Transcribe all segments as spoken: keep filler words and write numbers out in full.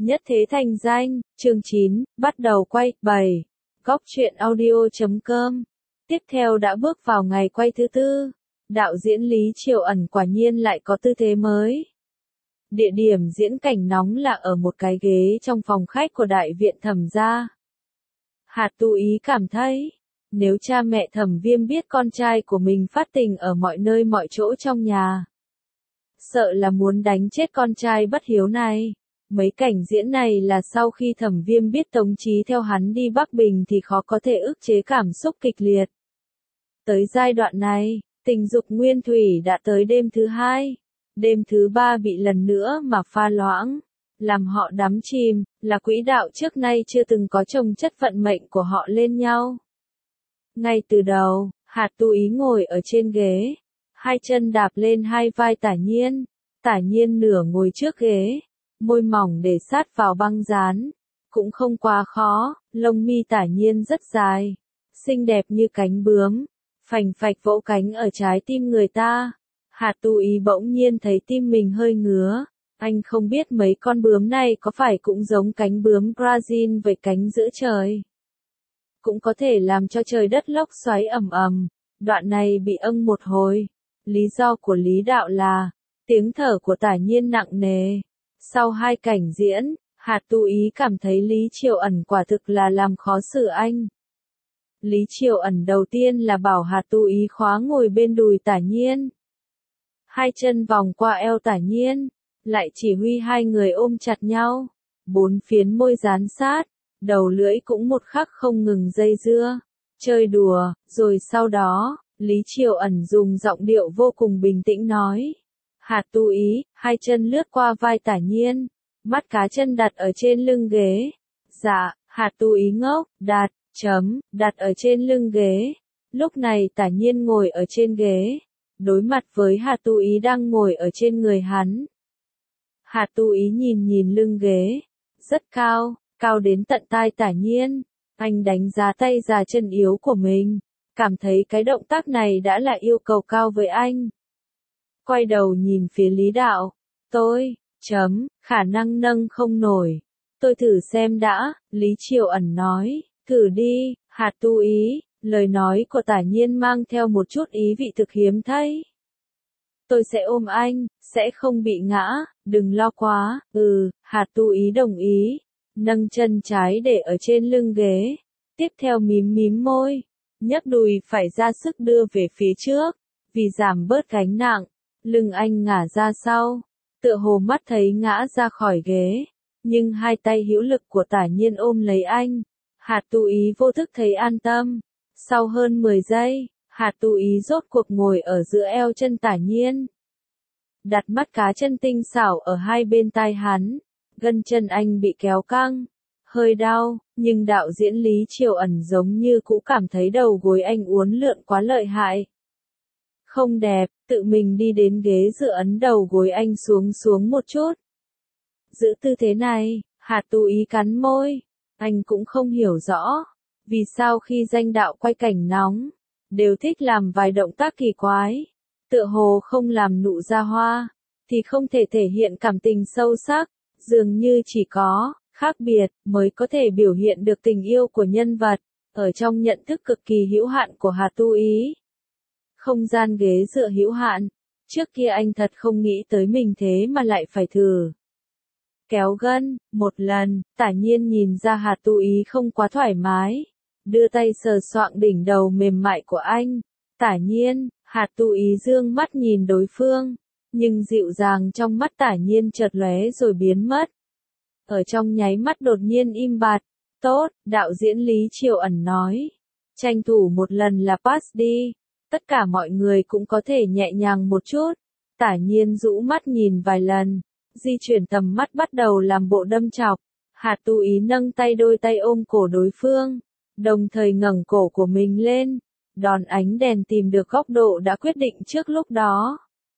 Nhất thế thành danh, chương chín, bắt đầu quay, bảy. Góc truyện audio chấm com. Tiếp theo đã bước vào ngày quay thứ tư. Đạo diễn Lý Triều Ẩn quả nhiên lại có tư thế mới. Địa điểm diễn cảnh nóng là ở một cái ghế trong phòng khách của đại viện Thẩm gia. Hạt Tu Ý cảm thấy, nếu cha mẹ Thẩm Viêm biết con trai của mình phát tình ở mọi nơi mọi chỗ trong nhà, sợ là muốn đánh chết con trai bất hiếu này. Mấy cảnh diễn này là sau khi Thẩm Viêm biết Tống Chí theo hắn đi Bắc Bình thì khó có thể ức chế cảm xúc kịch liệt. Tới giai đoạn này, tình dục nguyên thủy đã tới đêm thứ hai. Đêm thứ ba bị lần nữa mà pha loãng, làm họ đắm chìm, là quỹ đạo trước nay chưa từng có chồng chất vận mệnh của họ lên nhau. Ngay từ đầu, Hạt Tu Ý ngồi ở trên ghế, hai chân đạp lên hai vai Tả Nhiên, Tả Nhiên nửa ngồi trước ghế, môi mỏng để sát vào băng dán, cũng không quá khó, lông mi Tả Nhiên rất dài, xinh đẹp như cánh bướm, phành phạch vỗ cánh ở trái tim người ta. Hạt Tu Ý bỗng nhiên thấy tim mình hơi ngứa, anh không biết mấy con bướm này có phải cũng giống cánh bướm Brazil với cánh giữa trời. Cũng có thể làm cho trời đất lốc xoáy ầm ầm. Đoạn này bị âng một hồi. Lý do của Lý Đạo là, tiếng thở của Tả Nhiên nặng nề. Sau hai cảnh diễn, Hạt Tu Ý cảm thấy Lý Triều Ẩn quả thực là làm khó xử anh. Lý Triều Ẩn đầu tiên là bảo Hạt Tu Ý khóa ngồi bên đùi Tả Nhiên. Hai chân vòng qua eo Tả Nhiên, lại chỉ huy hai người ôm chặt nhau, bốn phiến môi dán sát, đầu lưỡi cũng một khắc không ngừng dây dưa, chơi đùa, rồi sau đó, Lý Triều Ẩn dùng giọng điệu vô cùng bình tĩnh nói. Hạt Tu Ý, hai chân lướt qua vai Tả Nhiên, mắt cá chân đặt ở trên lưng ghế. Dạ, Hạt Tu Ý ngốc, đặt, chấm, đặt ở trên lưng ghế. Lúc này Tả Nhiên ngồi ở trên ghế, đối mặt với Hạt Tu Ý đang ngồi ở trên người hắn. Hạt Tu Ý nhìn nhìn lưng ghế, rất cao, cao đến tận tai Tả Nhiên. Anh đánh giá tay già chân yếu của mình, cảm thấy cái động tác này đã là yêu cầu cao với anh. Quay đầu nhìn phía Lý Đạo, tôi, chấm, khả năng nâng không nổi. Tôi thử xem đã, Lý Triều Ẩn nói, thử đi, Hạt Tu Ý. Lời nói của Tả Nhiên mang theo một chút ý vị thực hiếm thấy. Tôi sẽ ôm anh, sẽ không bị ngã, đừng lo quá, ừ, Hạt Tu Ý đồng ý, nâng chân trái để ở trên lưng ghế, tiếp theo mím mím môi, nhấc đùi phải ra sức đưa về phía trước, vì giảm bớt gánh nặng, lưng anh ngả ra sau, tựa hồ mắt thấy ngã ra khỏi ghế, nhưng hai tay hữu lực của Tả Nhiên ôm lấy anh, Hạt Tu Ý vô thức thấy an tâm. Sau hơn mười giây, Hạt Tu Ý rốt cuộc ngồi ở giữa eo chân Tả Nhiên. Đặt mắt cá chân tinh xảo ở hai bên tai hắn, gân chân anh bị kéo căng, hơi đau, nhưng đạo diễn Lý Triều Ẩn giống như cũ cảm thấy đầu gối anh uốn lượn quá lợi hại. Không đẹp, tự mình đi đến ghế dựa ấn đầu gối anh xuống xuống một chút. Giữ tư thế này, Hạt Tu Ý cắn môi, anh cũng không hiểu rõ. Vì sao khi danh đạo quay cảnh nóng, đều thích làm vài động tác kỳ quái, tựa hồ không làm nụ ra hoa, thì không thể thể hiện cảm tình sâu sắc, dường như chỉ có, khác biệt, mới có thể biểu hiện được tình yêu của nhân vật, ở trong nhận thức cực kỳ hữu hạn của Hạt Tu Ý. Không gian ghế dựa hữu hạn, trước kia anh thật không nghĩ tới mình thế mà lại phải thử. Kéo gân, một lần, Tả Nhiên nhìn ra Hạt Tu Ý không quá thoải mái. Đưa tay sờ soạng đỉnh đầu mềm mại của anh. Tả Nhiên, Hạt Tu Ý dương mắt nhìn đối phương, nhưng dịu dàng trong mắt Tả Nhiên chợt lóe rồi biến mất. Ở trong nháy mắt đột nhiên im bặt. Tốt, đạo diễn Lý Triều Ẩn nói. Tranh thủ một lần là pass đi. Tất cả mọi người cũng có thể nhẹ nhàng một chút. Tả Nhiên rũ mắt nhìn vài lần, di chuyển tầm mắt bắt đầu làm bộ đâm chọc. Hạt Tu Ý nâng tay đôi tay ôm cổ đối phương, đồng thời ngẩng cổ của mình lên, đòn ánh đèn tìm được góc độ đã quyết định trước lúc đó.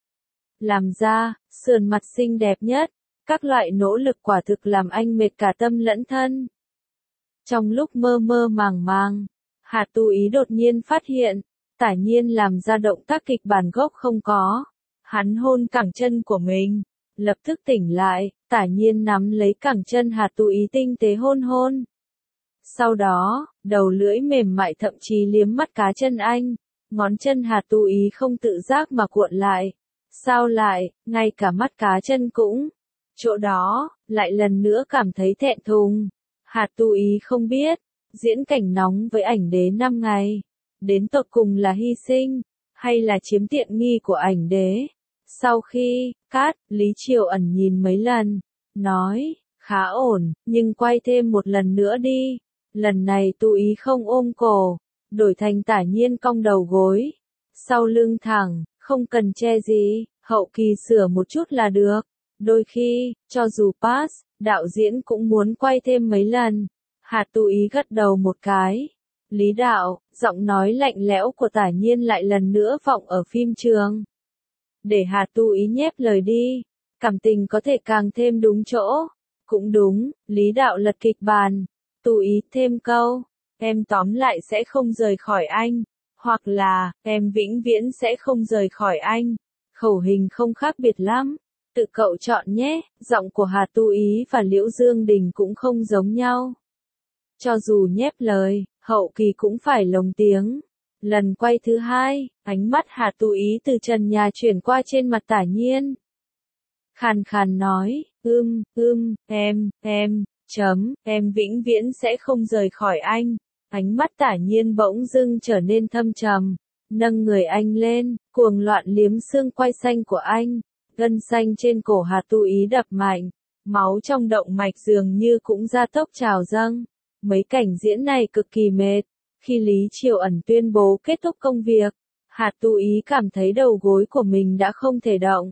Làm ra, sườn mặt xinh đẹp nhất, các loại nỗ lực quả thực làm anh mệt cả tâm lẫn thân. Trong lúc mơ mơ màng màng, Hạt Tu Ý đột nhiên phát hiện, Tả Nhiên làm ra động tác kịch bản gốc không có. Hắn hôn cẳng chân của mình, lập tức tỉnh lại, Tả Nhiên nắm lấy cẳng chân Hà Tu Ý tinh tế hôn hôn. Sau đó, đầu lưỡi mềm mại thậm chí liếm mắt cá chân anh, ngón chân Hà Tu Ý không tự giác mà cuộn lại. Sao lại, ngay cả mắt cá chân cũng. Chỗ đó, lại lần nữa cảm thấy thẹn thùng. Hà Tu Ý không biết, diễn cảnh nóng với ảnh đế năm ngày, đến tột cùng là hy sinh, hay là chiếm tiện nghi của ảnh đế. Sau khi, cắt, Lý Triều Ẩn nhìn mấy lần, nói, khá ổn, nhưng quay thêm một lần nữa đi. Lần này Tu Ý không ôm cổ, đổi thành Tả Nhiên cong đầu gối, sau lưng thẳng, không cần che gì, hậu kỳ sửa một chút là được. Đôi khi, cho dù pass, đạo diễn cũng muốn quay thêm mấy lần. Hà Tu Ý gật đầu một cái. Lý đạo, giọng nói lạnh lẽo của Tả Nhiên lại lần nữa vọng ở phim trường. Để Hà Tu Ý nhép lời đi, cảm tình có thể càng thêm đúng chỗ. Cũng đúng, Lý đạo lật kịch bản. Tu Ý thêm câu, em tóm lại sẽ không rời khỏi anh, hoặc là, em vĩnh viễn sẽ không rời khỏi anh. Khẩu hình không khác biệt lắm, tự cậu chọn nhé. Giọng của Hà Tu Ý và Liễu Dương Đình cũng không giống nhau. Cho dù nhép lời, hậu kỳ cũng phải lồng tiếng. Lần quay thứ hai, ánh mắt Hà Tu Ý từ trần nhà chuyển qua trên mặt Tả Nhiên. Khàn khàn nói, ưm, ưm, em, em, chấm, em vĩnh viễn sẽ không rời khỏi anh. Ánh mắt Tả Nhiên bỗng dưng trở nên thâm trầm, nâng người anh lên, cuồng loạn liếm xương quai xanh của anh, gân xanh trên cổ Hà Tu Ý đập mạnh, máu trong động mạch dường như cũng gia tốc trào dâng. Mấy cảnh diễn này cực kỳ mệt. Khi Lý Triều Ẩn tuyên bố kết thúc công việc, Hà Tu Ý cảm thấy đầu gối của mình đã không thể động.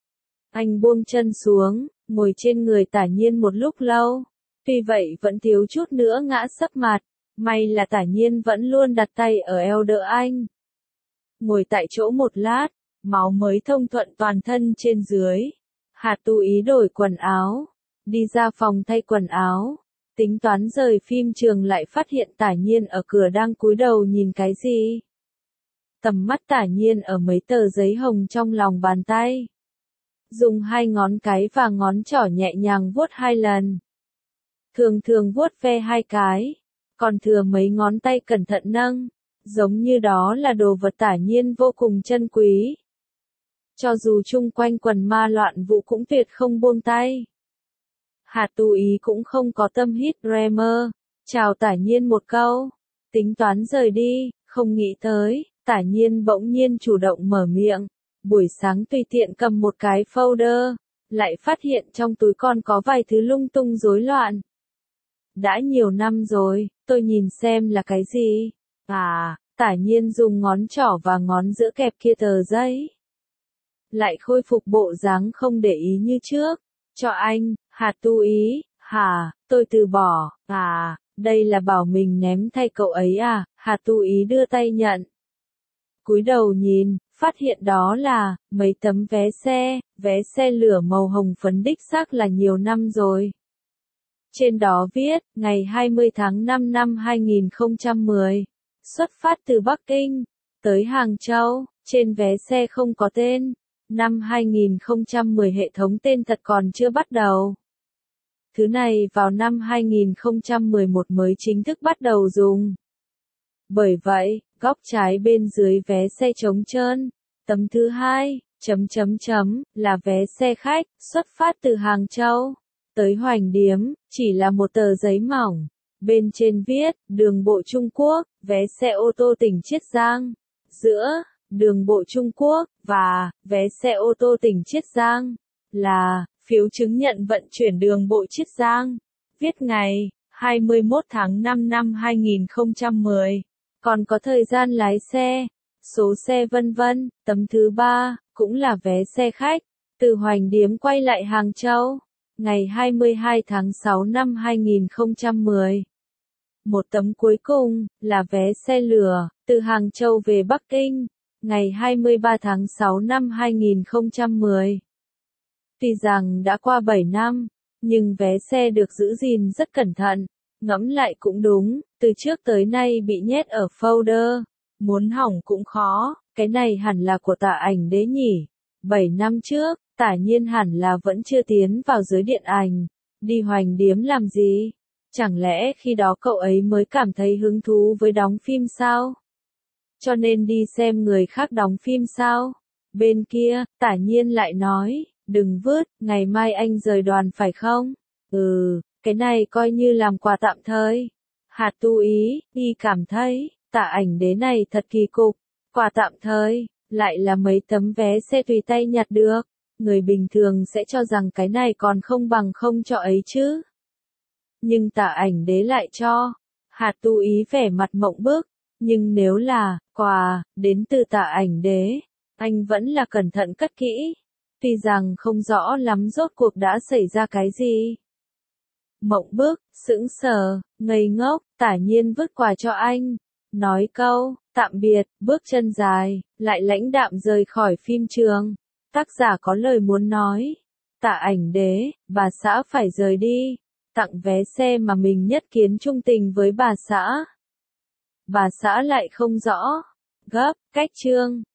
Anh buông chân xuống, ngồi trên người Tả Nhiên một lúc lâu. Tuy vậy vẫn thiếu chút nữa ngã sấp mặt. May là Tả Nhiên vẫn luôn đặt tay ở eo đỡ anh. Ngồi tại chỗ một lát, máu mới thông thuận toàn thân trên dưới. Hà Tu Ý đổi quần áo, đi ra phòng thay quần áo. Tính toán rời phim trường lại phát hiện Tả Nhiên ở cửa đang cúi đầu nhìn cái gì. Tầm mắt Tả Nhiên ở mấy tờ giấy hồng trong lòng bàn tay. Dùng hai ngón cái và ngón trỏ nhẹ nhàng vuốt hai lần. Thường thường vuốt ve hai cái, còn thừa mấy ngón tay cẩn thận nâng, giống như đó là đồ vật Tả Nhiên vô cùng chân quý. Cho dù chung quanh quần ma loạn vũ cũng tuyệt không buông tay. Hà Tu Ý cũng không có tâm hít Dreamer, chào Tả Nhiên một câu, tính toán rời đi, không nghĩ tới, Tả Nhiên bỗng nhiên chủ động mở miệng, buổi sáng tùy tiện cầm một cái folder, lại phát hiện trong túi con có vài thứ lung tung rối loạn. Đã nhiều năm rồi, tôi nhìn xem là cái gì. À, Tả Nhiên dùng ngón trỏ và ngón giữa kẹp kia tờ giấy. Lại khôi phục bộ dáng không để ý như trước. Cho anh, Hà Tu Ý, hả, tôi từ bỏ, à, đây là bảo mình ném thay cậu ấy à, Hà Tu Ý đưa tay nhận. Cúi đầu nhìn, phát hiện đó là, mấy tấm vé xe, vé xe lửa màu hồng phấn đích xác là nhiều năm rồi. Trên đó viết, ngày hai mươi tháng năm năm hai nghìn không trăm mười, xuất phát từ Bắc Kinh, tới Hàng Châu, trên vé xe không có tên. Năm hai nghìn không trăm mười hệ thống tên thật còn chưa bắt đầu. Thứ này vào năm hai nghìn không trăm mười một mới chính thức bắt đầu dùng. Bởi vậy, góc trái bên dưới vé xe trống trơn. Tấm thứ hai, chấm chấm chấm, là vé xe khách, xuất phát từ Hàng Châu, tới Hoành Điếm, chỉ là một tờ giấy mỏng. Bên trên viết, đường bộ Trung Quốc, vé xe ô tô tỉnh Chiết Giang. Giữa đường bộ Trung Quốc, và, vé xe ô tô tỉnh Chiết Giang, là, phiếu chứng nhận vận chuyển đường bộ Chiết Giang. Viết ngày, hai mươi mốt tháng năm năm hai nghìn không trăm mười. Còn có thời gian lái xe, số xe vân vân. Tấm thứ ba, cũng là vé xe khách, từ Hoành Điếm quay lại Hàng Châu, ngày hai mươi hai tháng sáu năm hai nghìn không trăm mười. Một tấm cuối cùng, là vé xe lửa, từ Hàng Châu về Bắc Kinh, ngày hai mươi ba tháng sáu năm hai nghìn không trăm mười. Tuy rằng đã qua bảy năm, nhưng vé xe được giữ gìn rất cẩn thận. Ngẫm lại cũng đúng, từ trước tới nay bị nhét ở folder, muốn hỏng cũng khó, cái này hẳn là của Tả Ảnh Đế nhỉ. bảy năm trước, Tả Nhiên hẳn là vẫn chưa tiến vào giới điện ảnh, đi hoành điếm làm gì? Chẳng lẽ khi đó cậu ấy mới cảm thấy hứng thú với đóng phim sao? Cho nên đi xem người khác đóng phim sao? Bên kia, Tả Nhiên lại nói, đừng vứt, ngày mai anh rời đoàn phải không? Ừ, cái này coi như làm quà tạm thời. Hạt Tu Ý, y cảm thấy, Tạ Ảnh Đế này thật kỳ cục, quà tạm thời, lại là mấy tấm vé xe tùy tay nhặt được. Người bình thường sẽ cho rằng cái này còn không bằng không cho ấy chứ. Nhưng Tạ Ảnh Đế lại cho. Hạt Tu Ý vẻ mặt mộng bức, nhưng nếu là quà đến từ Tạ Ảnh Đế, anh vẫn là cẩn thận cất kỹ, tuy rằng không rõ lắm rốt cuộc đã xảy ra cái gì. Mộng bức, sững sờ, ngây ngốc, Tả Nhiên vứt quà cho anh, nói câu tạm biệt, bước chân dài, lại lãnh đạm rời khỏi phim trường. Tác giả có lời muốn nói, Tạ Ảnh Đế, bà xã phải rời đi, tặng vé xe mà mình nhất kiến trung tình với bà xã. Bà xã lại không rõ, gấp, cách chương.